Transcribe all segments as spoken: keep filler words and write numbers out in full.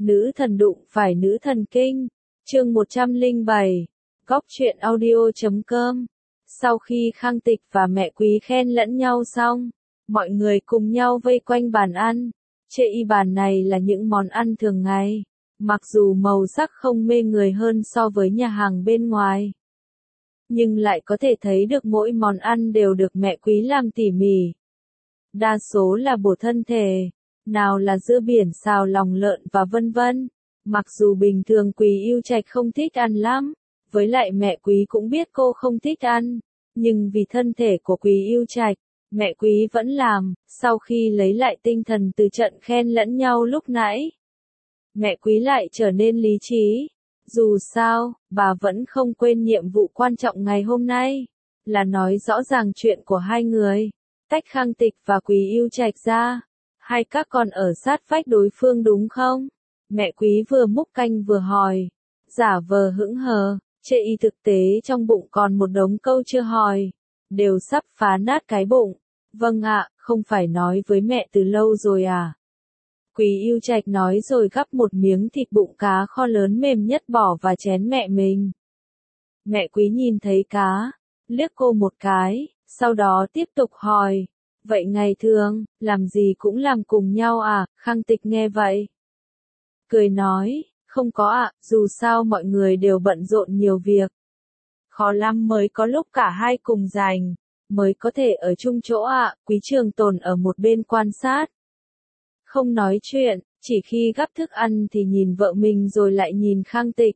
Nữ thần đụng phải nữ thần kinh. Chương một trăm lẻ bảy. Góc truyện audio chấm com. Sau khi Khang Tịch và mẹ Quý khen lẫn nhau xong, mọi người cùng nhau vây quanh bàn ăn. Trên y bàn này là những món ăn thường ngày, mặc dù màu sắc không mê người hơn so với nhà hàng bên ngoài, nhưng lại có thể thấy được mỗi món ăn đều được mẹ Quý làm tỉ mỉ. Đa số là bổ thân thể, nào là dưa biển xào lòng lợn và vân vân. Mặc dù bình thường Quý Yêu Trạch không thích ăn lắm, với lại mẹ Quý cũng biết cô không thích ăn, nhưng vì thân thể của Quý Yêu Trạch, mẹ Quý vẫn làm. Sau khi lấy lại tinh thần từ trận khen lẫn nhau lúc nãy, mẹ Quý lại trở nên lý trí. Dù sao, bà vẫn không quên nhiệm vụ quan trọng ngày hôm nay, là nói rõ ràng chuyện của hai người. Tách Khang Tịch và Quý Yêu Trạch ra, hai các con ở sát vách đối phương đúng không? Mẹ Quý vừa múc canh vừa hỏi, giả vờ hững hờ, chê y thực tế trong bụng còn một đống câu chưa hỏi, đều sắp phá nát cái bụng. Vâng ạ, không phải nói với mẹ từ lâu rồi à? Quý Yêu Trạch nói rồi gắp một miếng thịt bụng cá kho lớn mềm nhất bỏ vào chén mẹ mình. Mẹ Quý nhìn thấy cá, liếc cô một cái, sau đó tiếp tục hỏi, vậy ngày thường, làm gì cũng làm cùng nhau à? Khang Tịch nghe vậy, cười nói, không có ạ, dù sao mọi người đều bận rộn nhiều việc. Khó lắm mới có lúc cả hai cùng rảnh, mới có thể ở chung chỗ ạ. Quý Trường Tồn ở một bên quan sát, không nói chuyện, chỉ khi gắp thức ăn thì nhìn vợ mình rồi lại nhìn Khang Tịch.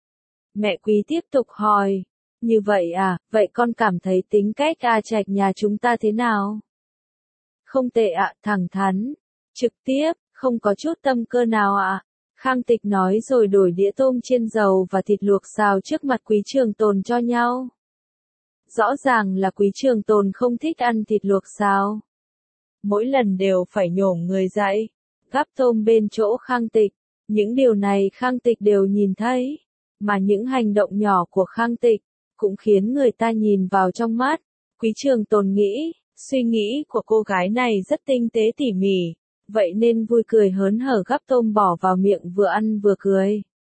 Mẹ Quý tiếp tục hỏi, như vậy à, vậy con cảm thấy tính cách A Trạch nhà chúng ta thế nào? Không tệ ạ, thẳng thắn, trực tiếp, không có chút tâm cơ nào ạ. Khang Tịch nói rồi đổi đĩa tôm chiên dầu và thịt luộc xào trước mặt Quý Trường Tồn cho nhau. Rõ ràng là Quý Trường Tồn không thích ăn thịt luộc xào, mỗi lần đều phải nhổm người dậy, gắp tôm bên chỗ Khang Tịch. Những điều này Khang Tịch đều nhìn thấy, mà những hành động nhỏ của Khang Tịch cũng khiến người ta nhìn vào trong mắt. Quý Trường Tồn nghĩ, suy nghĩ của cô gái này rất tinh tế tỉ mỉ, vậy nên vui cười hớn hở gắp tôm bỏ vào miệng vừa ăn vừa cười.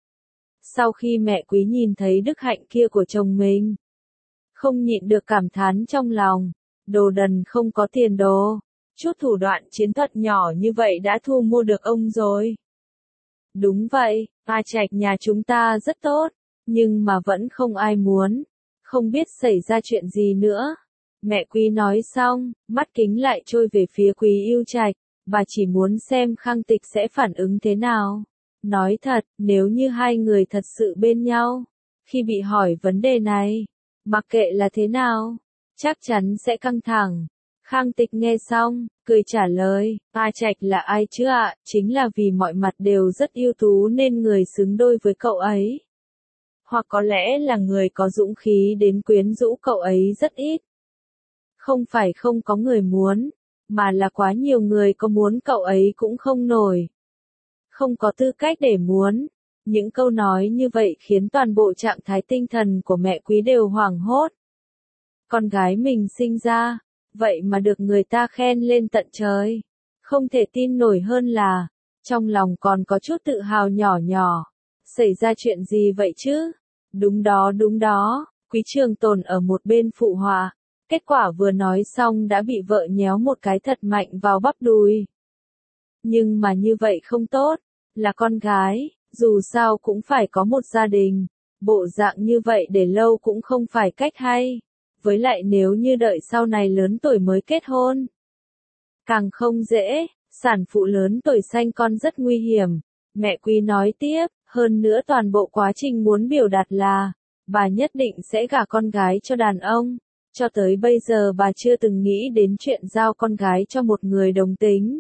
Sau khi mẹ Quý nhìn thấy đức hạnh kia của chồng mình, không nhịn được cảm thán trong lòng, đồ đần không có tiền đồ, chút thủ đoạn chiến thuật nhỏ như vậy đã thu mua được ông rồi. Đúng vậy, A Trạch nhà chúng ta rất tốt, nhưng mà vẫn không ai muốn, không biết xảy ra chuyện gì nữa. Mẹ Quý nói xong, mắt kính lại trôi về phía Quý Yêu Trạch, bà chỉ muốn xem Khang Tịch sẽ phản ứng thế nào. Nói thật, nếu như hai người thật sự bên nhau, khi bị hỏi vấn đề này, mặc kệ là thế nào, chắc chắn sẽ căng thẳng. Khang Tịch nghe xong, cười trả lời, A Trạch là ai chứ ạ, chính là vì mọi mặt đều rất ưu tú nên người xứng đôi với cậu ấy. Hoặc có lẽ là người có dũng khí đến quyến rũ cậu ấy rất ít. Không phải không có người muốn, mà là quá nhiều người có muốn cậu ấy cũng không nổi. Không có tư cách để muốn. Những câu nói như vậy khiến toàn bộ trạng thái tinh thần của mẹ Quý đều hoảng hốt. Con gái mình sinh ra, vậy mà được người ta khen lên tận trời. Không thể tin nổi hơn là, trong lòng còn có chút tự hào nhỏ nhỏ. Xảy ra chuyện gì vậy chứ? Đúng đó đúng đó, Quý Trường Tồn ở một bên phụ họa. Kết quả vừa nói xong đã bị vợ nhéo một cái thật mạnh vào bắp đùi. Nhưng mà như vậy không tốt, là con gái, dù sao cũng phải có một gia đình. Bộ dạng như vậy để lâu cũng không phải cách hay. Với lại nếu như đợi sau này lớn tuổi mới kết hôn, càng không dễ. Sản phụ lớn tuổi sanh con rất nguy hiểm. Mẹ Quý nói tiếp, hơn nữa toàn bộ quá trình muốn biểu đạt là, bà nhất định sẽ gả con gái cho đàn ông. Cho tới bây giờ bà chưa từng nghĩ đến chuyện giao con gái cho một người đồng tính.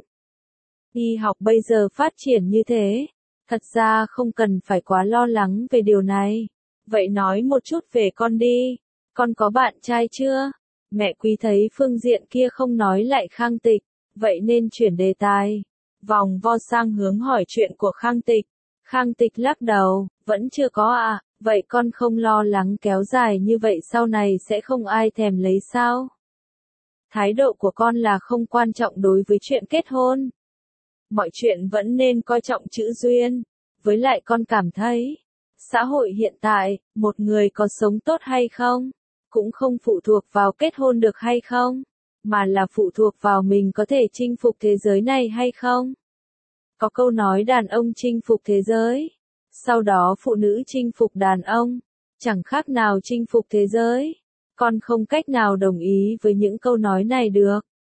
Y học bây giờ phát triển như thế, thật ra không cần phải quá lo lắng về điều này. Vậy nói một chút về con đi, con có bạn trai chưa? Mẹ Quý thấy phương diện kia không nói lại Khang Tịch, vậy nên chuyển đề tài, vòng vo sang hướng hỏi chuyện của Khang Tịch. Khang Tịch lắc đầu, vẫn chưa có ạ. Vậy con không lo lắng kéo dài như vậy sau này sẽ không ai thèm lấy sao? Thái độ của con là không quan trọng đối với chuyện kết hôn. Mọi chuyện vẫn nên coi trọng chữ duyên. với lại con cảm thấy, xã hội hiện tại, một người có sống tốt hay không, cũng không phụ thuộc vào kết hôn được hay không, mà là phụ thuộc vào mình có thể chinh phục thế giới này hay không. Có câu nói đàn ông chinh phục thế giới, sau đó phụ nữ chinh phục đàn ông, chẳng khác nào chinh phục thế giới. Con không cách nào đồng ý với những câu nói này được.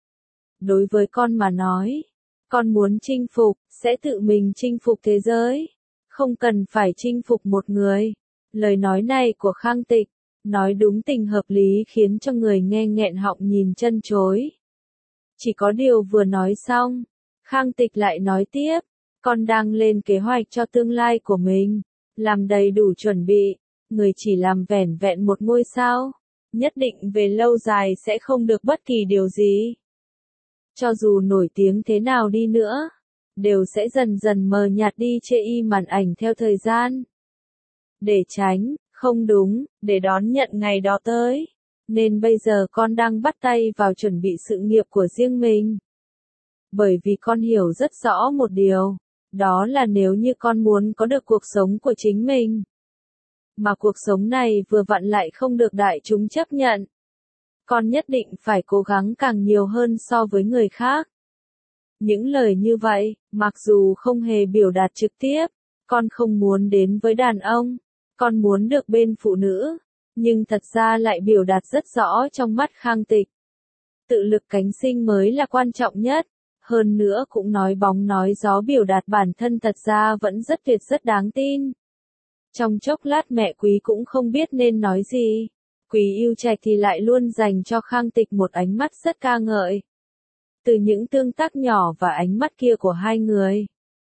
Đối với con mà nói, con muốn chinh phục, sẽ tự mình chinh phục thế giới, không cần phải chinh phục một người. Lời nói này của Khang Tịch, nói đúng tình hợp lý khiến cho người nghe nghẹn họng nhìn chân chối. Chỉ có điều vừa nói xong, Khang Tịch lại nói tiếp, con đang lên kế hoạch cho tương lai của mình, làm đầy đủ chuẩn bị, người chỉ làm vẻn vẹn một ngôi sao, nhất định về lâu dài sẽ không được bất kỳ điều gì. Cho dù nổi tiếng thế nào đi nữa, đều sẽ dần dần mờ nhạt đi chê y màn ảnh theo thời gian. Để tránh, không đúng, để đón nhận ngày đó tới. Nên bây giờ con đang bắt tay vào chuẩn bị sự nghiệp của riêng mình. Bởi vì con hiểu rất rõ một điều, đó là nếu như con muốn có được cuộc sống của chính mình, mà cuộc sống này vừa vặn lại không được đại chúng chấp nhận, con nhất định phải cố gắng càng nhiều hơn so với người khác. Những lời như vậy, mặc dù không hề biểu đạt trực tiếp, con không muốn đến với đàn ông, con muốn được bên phụ nữ, nhưng thật ra lại biểu đạt rất rõ trong mắt Khang Tịch. Tự lực cánh sinh mới là quan trọng nhất, hơn nữa cũng nói bóng nói gió biểu đạt bản thân thật ra vẫn rất tuyệt rất đáng tin. Trong chốc lát mẹ Quý cũng không biết nên nói gì. Quý Yêu Trạch thì lại luôn dành cho Khang Tịch một ánh mắt rất ca ngợi. Từ những tương tác nhỏ và ánh mắt kia của hai người,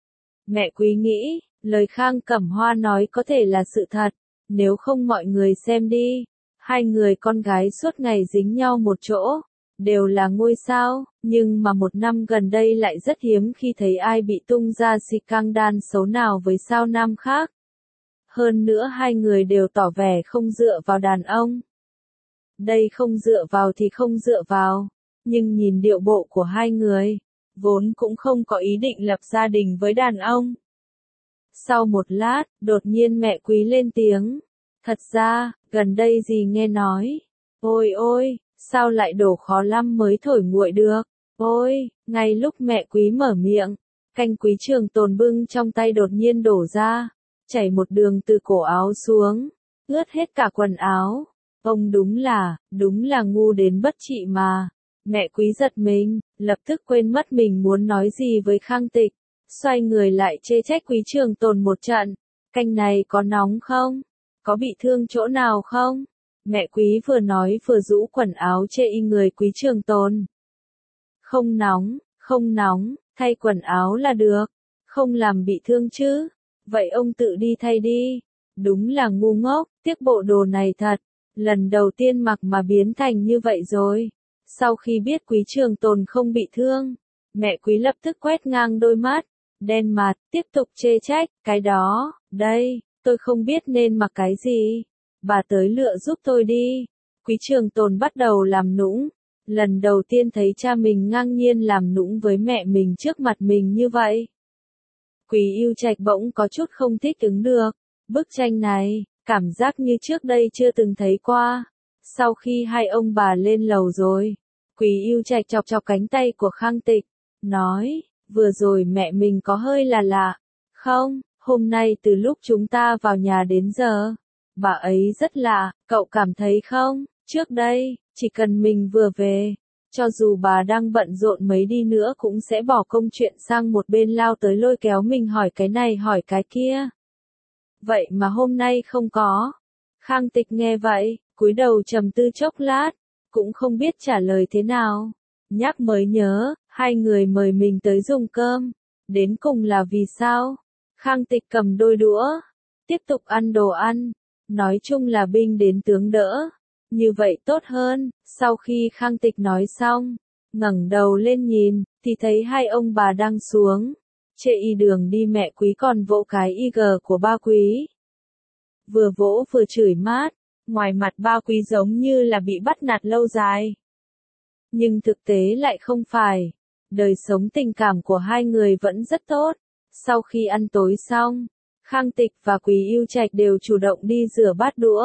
mẹ Quý nghĩ, lời Khang Cẩm Hoa nói có thể là sự thật, nếu không mọi người xem đi, hai người con gái suốt ngày dính nhau một chỗ, đều là ngôi sao, nhưng mà một năm gần đây lại rất hiếm khi thấy ai bị tung ra scandal xấu nào với sao nam khác. Hơn nữa hai người đều tỏ vẻ không dựa vào đàn ông. Đây không dựa vào thì không dựa vào, nhưng nhìn điệu bộ của hai người, vốn cũng không có ý định lập gia đình với đàn ông. Sau một lát, đột nhiên mẹ Quý lên tiếng. Thật ra, gần đây gì nghe nói. Ôi ôi, sao lại đổ khó lắm mới thổi nguội được. Ôi, ngay lúc mẹ Quý mở miệng, canh Quý Trường Tồn bưng trong tay đột nhiên đổ ra, chảy một đường từ cổ áo xuống, ướt hết cả quần áo. Ông đúng là, đúng là ngu đến bất trị mà. Mẹ Quý giật mình, lập tức quên mất mình muốn nói gì với Khang Tịch, xoay người lại chê trách Quý Trường Tồn một trận. Canh này có nóng không? Có bị thương chỗ nào không? Mẹ Quý vừa nói vừa rũ quần áo chê y người Quý Trường Tồn. Không nóng, không nóng, thay quần áo là được, không làm bị thương chứ. Vậy ông tự đi thay đi. Đúng là ngu ngốc, tiếc bộ đồ này thật. Lần đầu tiên mặc mà biến thành như vậy rồi. Sau khi biết Quý Trường Tồn không bị thương, mẹ Quý lập tức quét ngang đôi mắt, đen mặt, tiếp tục chê trách, cái đó, đây, tôi không biết nên mặc cái gì. Bà tới lựa giúp tôi đi. Quý Trường Tồn bắt đầu làm nũng. Lần đầu tiên thấy cha mình ngang nhiên làm nũng với mẹ mình trước mặt mình như vậy. Quý Yêu Trạch bỗng có chút không thích ứng được. Bức tranh này, cảm giác như trước đây chưa từng thấy qua. Sau khi hai ông bà lên lầu rồi, Quý Yêu Trạch chọc chọc cánh tay của Khang Tịch, nói, vừa rồi mẹ mình có hơi là lạ. Không, hôm nay từ lúc chúng ta vào nhà đến giờ, bà ấy rất lạ, cậu cảm thấy không? Trước đây, chỉ cần mình vừa về, cho dù bà đang bận rộn mấy đi nữa cũng sẽ bỏ công chuyện sang một bên lao tới lôi kéo mình hỏi cái này hỏi cái kia. Vậy mà hôm nay không có. Khang Tịch nghe vậy, cúi đầu trầm tư chốc lát, cũng không biết trả lời thế nào. Nhắc mới nhớ, hai người mời mình tới dùng cơm. Đến cùng là vì sao? Khang Tịch cầm đôi đũa, tiếp tục ăn đồ ăn. Nói chung là binh đến tướng đỡ. Như vậy tốt hơn. Sau khi Khang Tịch nói xong, ngẩng đầu lên nhìn, thì thấy hai ông bà đang xuống. Chê y đường đi mẹ Quý còn vỗ cái i giê của ba Quý. Vừa vỗ vừa chửi mát. Ngoài mặt ba Quý giống như là bị bắt nạt lâu dài. Nhưng thực tế lại không phải. Đời sống tình cảm của hai người vẫn rất tốt. Sau khi ăn tối xong, Khang Tịch và Quý Yêu Trạch đều chủ động đi rửa bát đũa.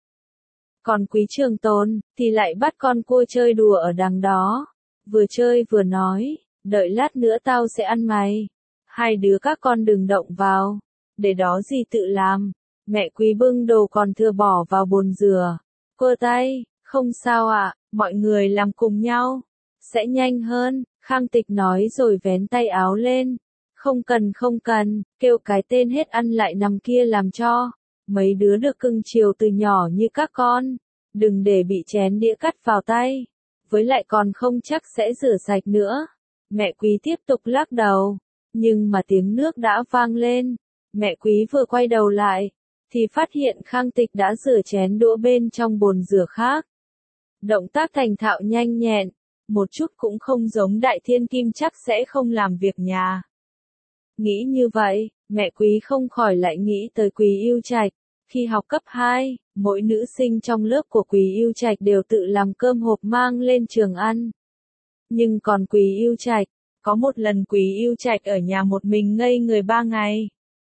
Còn Quý Trường Tồn, thì lại bắt con cua chơi đùa ở đằng đó. Vừa chơi vừa nói, đợi lát nữa tao sẽ ăn mày. Hai đứa các con đừng động vào, để đó gì tự làm. Mẹ Quý bưng đồ còn thừa bỏ vào bồn rửa. Quơ tay, không sao ạ, mọi người làm cùng nhau. Sẽ nhanh hơn, Khang Tịch nói rồi vén tay áo lên. Không cần không cần, kêu cái tên hết ăn lại nằm kia làm cho. Mấy đứa được cưng chiều từ nhỏ như các con. Đừng để bị chén đĩa cắt vào tay. Với lại còn không chắc sẽ rửa sạch nữa. Mẹ Quý tiếp tục lắc đầu. Nhưng mà tiếng nước đã vang lên. Mẹ Quý vừa quay đầu lại, thì phát hiện Khang Tịch đã rửa chén đũa bên trong bồn rửa khác. Động tác thành thạo nhanh nhẹn, một chút cũng không giống Đại Thiên Kim chắc sẽ không làm việc nhà. Nghĩ như vậy, mẹ Quý không khỏi lại nghĩ tới Quý Yêu Trạch. Khi học cấp hai, mỗi nữ sinh trong lớp của Quý Yêu Trạch đều tự làm cơm hộp mang lên trường ăn. Nhưng còn Quý Yêu Trạch, có một lần Quý Yêu Trạch ở nhà một mình ngây người ba ngày.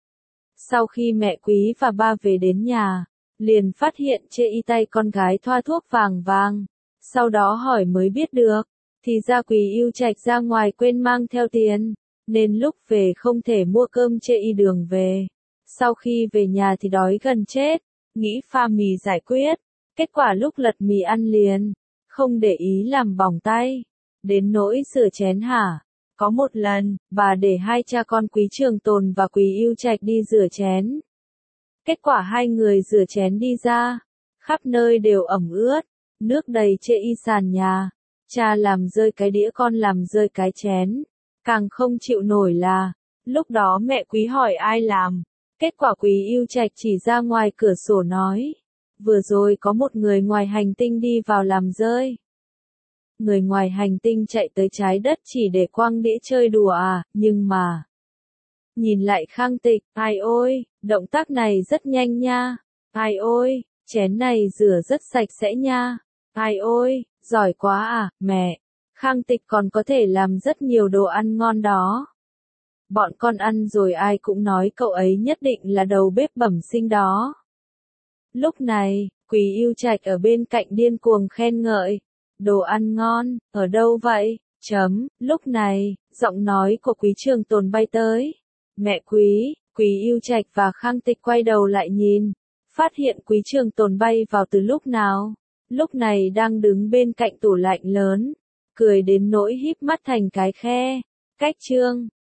Sau khi mẹ Quý và ba về đến nhà, liền phát hiện chê y tay con gái thoa thuốc vàng vàng. Sau đó hỏi mới biết được, thì ra Quý Yêu Trạch ra ngoài quên mang theo tiền, nên lúc về không thể mua cơm chê y đường về. Sau khi về nhà thì đói gần chết, nghĩ pha mì giải quyết, kết quả lúc lật mì ăn liền, không để ý làm bỏng tay. Đến nỗi rửa chén hả? Có một lần, bà để hai cha con Quý Trường Tồn và Quý Yêu Trạch đi rửa chén. Kết quả hai người rửa chén đi ra, khắp nơi đều ẩm ướt, nước đầy chê y sàn nhà. Cha làm rơi cái đĩa, con làm rơi cái chén. Càng không chịu nổi là, lúc đó mẹ Quý hỏi ai làm. Kết quả Quý Yêu Trạch chỉ ra ngoài cửa sổ nói, vừa rồi có một người ngoài hành tinh đi vào làm rơi. Người ngoài hành tinh chạy tới trái đất chỉ để quăng đĩa chơi đùa à, nhưng mà... Nhìn lại Khang Tịch, ai ôi, động tác này rất nhanh nha. Ai ôi, chén này rửa rất sạch sẽ nha. Ai ôi, giỏi quá à, mẹ. Khang Tịch còn có thể làm rất nhiều đồ ăn ngon đó. Bọn con ăn rồi ai cũng nói cậu ấy nhất định là đầu bếp bẩm sinh đó. Lúc này, Quý Yêu Trạch ở bên cạnh điên cuồng khen ngợi. Đồ ăn ngon, ở đâu vậy? Chấm, lúc này, giọng nói của Quý Trường Tồn bay tới. Mẹ Quý, Quý Yêu Trạch và Khang Tịch quay đầu lại nhìn. Phát hiện Quý Trường Tồn bay vào từ lúc nào? Lúc này đang đứng bên cạnh tủ lạnh lớn. Cười đến nỗi híp mắt thành cái khe. Cách chương